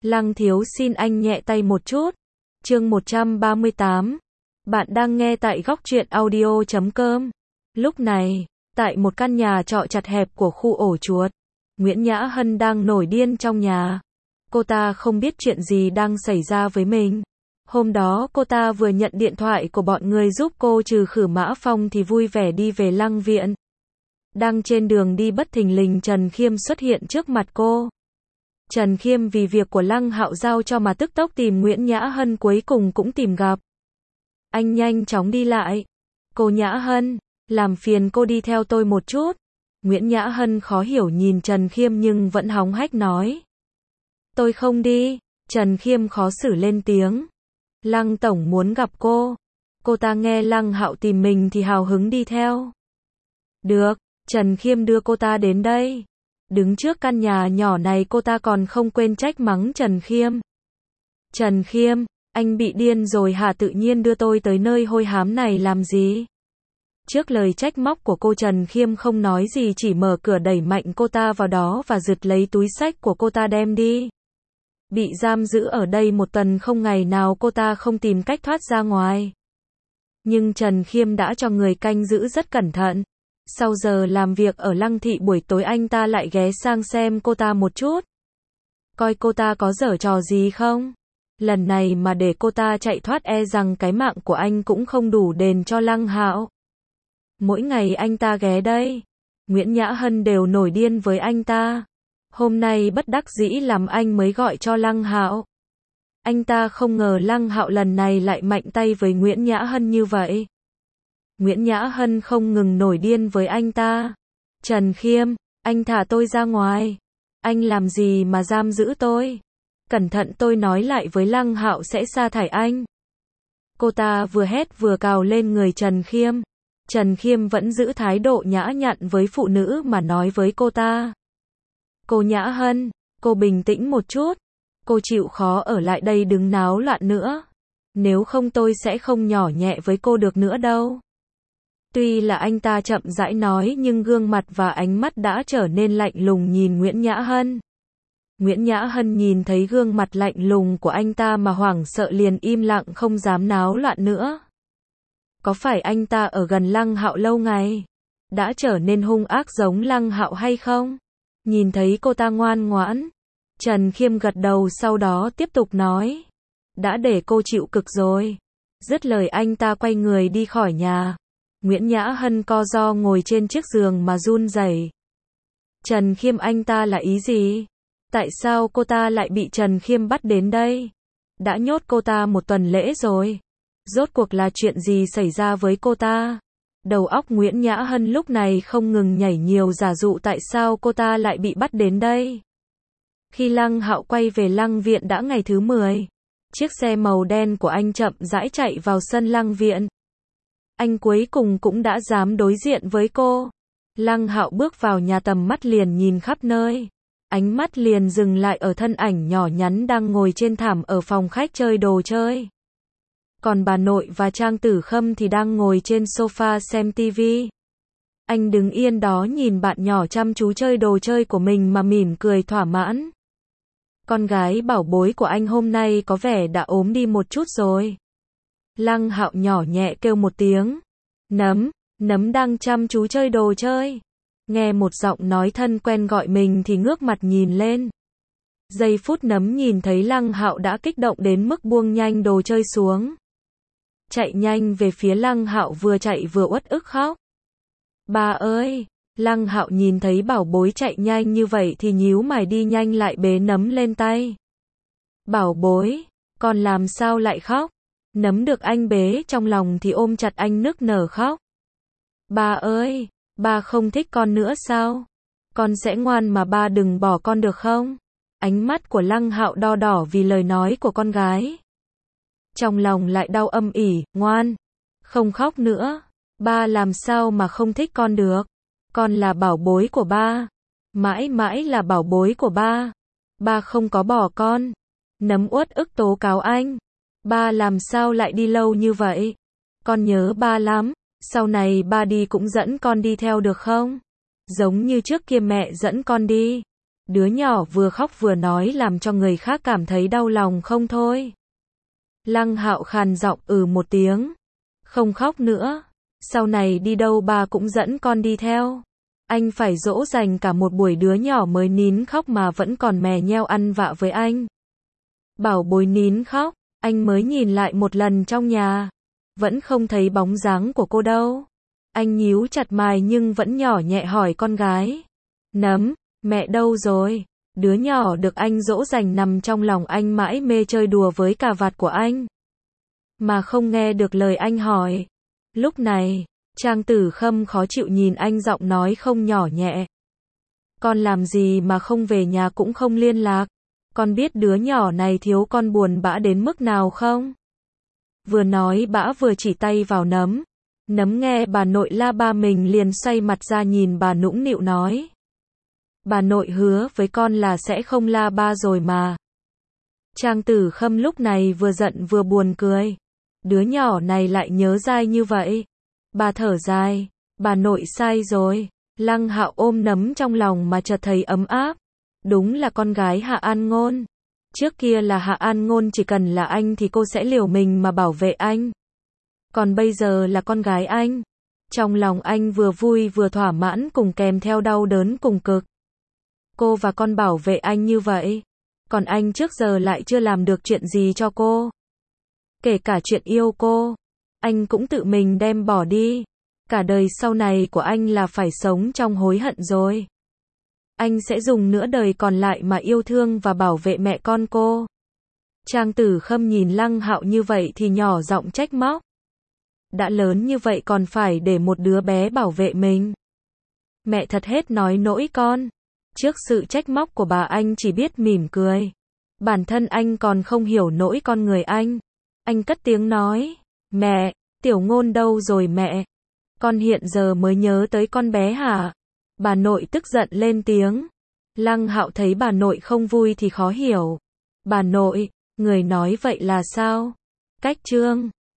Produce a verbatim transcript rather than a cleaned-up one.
Lăng thiếu xin anh nhẹ tay một chút. Chương một trăm ba mươi tám. Bạn đang nghe tại góc truyện audio chấm com. Lúc này, tại một căn nhà trọ chật hẹp của khu ổ chuột, Nguyễn Nhã Hân đang nổi điên trong nhà. Cô ta không biết chuyện gì đang xảy ra với mình. Hôm đó cô ta vừa nhận điện thoại của bọn người giúp cô trừ khử Mã Phong thì vui vẻ đi về Lăng viện. Đang trên đường đi bất thình lình Trần Khiêm xuất hiện trước mặt cô. Trần Khiêm vì việc của Lăng Hạo giao cho mà tức tốc tìm Nguyễn Nhã Hân, cuối cùng cũng tìm gặp. Anh nhanh chóng đi lại. Cô Nhã Hân, làm phiền cô đi theo tôi một chút. Nguyễn Nhã Hân khó hiểu nhìn Trần Khiêm nhưng vẫn hóng hách nói. Tôi không đi. Trần Khiêm khó xử lên tiếng. Lăng tổng muốn gặp cô. Cô ta nghe Lăng Hạo tìm mình thì hào hứng đi theo. Được, Trần Khiêm đưa cô ta đến đây. Đứng trước căn nhà nhỏ này cô ta còn không quên trách mắng Trần Khiêm. Trần Khiêm, anh bị điên rồi hả, tự nhiên đưa tôi tới nơi hôi hám này làm gì? Trước lời trách móc của cô, Trần Khiêm không nói gì, chỉ mở cửa đẩy mạnh cô ta vào đó và giật lấy túi xách của cô ta đem đi. Bị giam giữ ở đây một tuần không ngày nào cô ta không tìm cách thoát ra ngoài. Nhưng Trần Khiêm đã cho người canh giữ rất cẩn thận. Sau giờ làm việc ở Lăng thị buổi tối anh ta lại ghé sang xem cô ta một chút. Coi cô ta có giở trò gì không. Lần này mà để cô ta chạy thoát e rằng cái mạng của anh cũng không đủ đền cho Lăng Hạo. Mỗi ngày anh ta ghé đây, Nguyễn Nhã Hân đều nổi điên với anh ta. Hôm nay bất đắc dĩ làm anh mới gọi cho Lăng Hạo. Anh ta không ngờ Lăng Hạo lần này lại mạnh tay với Nguyễn Nhã Hân như vậy. Nguyễn Nhã Hân không ngừng nổi điên với anh ta. Trần Khiêm, anh thả tôi ra ngoài. Anh làm gì mà giam giữ tôi? Cẩn thận tôi nói lại với Lăng Hạo sẽ sa thải anh. Cô ta vừa hét vừa cào lên người Trần Khiêm. Trần Khiêm vẫn giữ thái độ nhã nhặn với phụ nữ mà nói với cô ta. Cô Nhã Hân, cô bình tĩnh một chút. Cô chịu khó ở lại đây đừng náo loạn nữa. Nếu không tôi sẽ không nhỏ nhẹ với cô được nữa đâu. Tuy là anh ta chậm rãi nói nhưng gương mặt và ánh mắt đã trở nên lạnh lùng nhìn Nguyễn Nhã Hân. Nguyễn Nhã Hân nhìn thấy gương mặt lạnh lùng của anh ta mà hoảng sợ liền im lặng không dám náo loạn nữa. Có phải anh ta ở gần Lăng Hạo lâu ngày, đã trở nên hung ác giống Lăng Hạo hay không? Nhìn thấy cô ta ngoan ngoãn, Trần Khiêm gật đầu sau đó tiếp tục nói. Đã để cô chịu cực rồi. Dứt lời anh ta quay người đi khỏi nhà. Nguyễn Nhã Hân co ro ngồi trên chiếc giường mà run rẩy. Trần Khiêm anh ta là ý gì? Tại sao cô ta lại bị Trần Khiêm bắt đến đây? Đã nhốt cô ta một tuần lễ rồi. Rốt cuộc là chuyện gì xảy ra với cô ta? Đầu óc Nguyễn Nhã Hân lúc này không ngừng nhảy nhiều giả dụ tại sao cô ta lại bị bắt đến đây. Khi Lăng Hạo quay về Lăng viện đã ngày thứ mười. Chiếc xe màu đen của anh chậm rãi chạy vào sân Lăng viện. Anh cuối cùng cũng đã dám đối diện với cô. Lăng Hạo bước vào nhà, tầm mắt liền nhìn khắp nơi. Ánh mắt liền dừng lại ở thân ảnh nhỏ nhắn đang ngồi trên thảm ở phòng khách chơi đồ chơi. Còn bà nội và Trang Tử Khâm thì đang ngồi trên sofa xem tivi. Anh đứng yên đó nhìn bạn nhỏ chăm chú chơi đồ chơi của mình mà mỉm cười thỏa mãn. Con gái bảo bối của anh hôm nay có vẻ đã ốm đi một chút rồi. Lăng Hạo nhỏ nhẹ kêu một tiếng. Nấm, Nấm đang chăm chú chơi đồ chơi. Nghe một giọng nói thân quen gọi mình thì ngước mặt nhìn lên. Giây phút Nấm nhìn thấy Lăng Hạo đã kích động đến mức buông nhanh đồ chơi xuống. Chạy nhanh về phía Lăng Hạo, vừa chạy vừa uất ức khóc. Ba ơi! Lăng Hạo nhìn thấy bảo bối chạy nhanh như vậy thì nhíu mày đi nhanh lại bế Nấm lên tay. Bảo bối, con làm sao lại khóc? Nấm được anh bế trong lòng thì ôm chặt anh nức nở khóc. Ba ơi! Ba không thích con nữa sao? Con sẽ ngoan mà ba đừng bỏ con được không? Ánh mắt của Lăng Hạo đo đỏ vì lời nói của con gái. Trong lòng lại đau âm ỉ, ngoan, không khóc nữa. Ba làm sao mà không thích con được? Con là bảo bối của ba. Mãi mãi là bảo bối của ba. Ba không có bỏ con. Nấm uất ức tố cáo anh. Ba làm sao lại đi lâu như vậy? Con nhớ ba lắm. Sau này ba đi cũng dẫn con đi theo được không? Giống như trước kia mẹ dẫn con đi. Đứa nhỏ vừa khóc vừa nói làm cho người khác cảm thấy đau lòng không thôi. Lăng Hạo khàn giọng ừ một tiếng. Không khóc nữa. Sau này đi đâu ba cũng dẫn con đi theo. Anh phải dỗ dành cả một buổi đứa nhỏ mới nín khóc mà vẫn còn mè nheo ăn vạ với anh. Bảo bối nín khóc, anh mới nhìn lại một lần trong nhà. Vẫn không thấy bóng dáng của cô đâu. Anh nhíu chặt mày nhưng vẫn nhỏ nhẹ hỏi con gái. Nấm, mẹ đâu rồi? Đứa nhỏ được anh dỗ dành nằm trong lòng anh mãi mê chơi đùa với cà vạt của anh. Mà không nghe được lời anh hỏi. Lúc này, Trang Tử Khâm khó chịu nhìn anh giọng nói không nhỏ nhẹ. Con làm gì mà không về nhà cũng không liên lạc? Con biết đứa nhỏ này thiếu con buồn bã đến mức nào không? Vừa nói bã vừa chỉ tay vào Nấm. Nấm nghe bà nội la ba mình liền xoay mặt ra nhìn bà nũng nịu nói. Bà nội hứa với con là sẽ không la ba rồi mà. Trang Tử Khâm lúc này vừa giận vừa buồn cười. Đứa nhỏ này lại nhớ dai như vậy. Bà thở dài. Bà nội sai rồi. Lăng Hạo ôm Nấm trong lòng mà chợt thấy ấm áp. Đúng là con gái Hạ An Ngôn. Trước kia là Hạ An Ngôn chỉ cần là anh thì cô sẽ liều mình mà bảo vệ anh. Còn bây giờ là con gái anh. Trong lòng anh vừa vui vừa thỏa mãn cùng kèm theo đau đớn cùng cực. Cô và con bảo vệ anh như vậy. Còn anh trước giờ lại chưa làm được chuyện gì cho cô. Kể cả chuyện yêu cô. Anh cũng tự mình đem bỏ đi. Cả đời sau này của anh là phải sống trong hối hận rồi. Anh sẽ dùng nửa đời còn lại mà yêu thương và bảo vệ mẹ con cô. Trang Tử Khâm nhìn Lăng Hạo như vậy thì nhỏ giọng trách móc. Đã lớn như vậy còn phải để một đứa bé bảo vệ mình. Mẹ thật hết nói nỗi con. Trước sự trách móc của bà anh chỉ biết mỉm cười. Bản thân anh còn không hiểu nỗi con người anh. Anh cất tiếng nói. Mẹ, Tiểu Ngôn đâu rồi mẹ? Con hiện giờ mới nhớ tới con bé hả? Bà nội tức giận lên tiếng. Lăng Hạo thấy bà nội không vui thì khó hiểu. Bà nội, người nói vậy là sao? Cách chương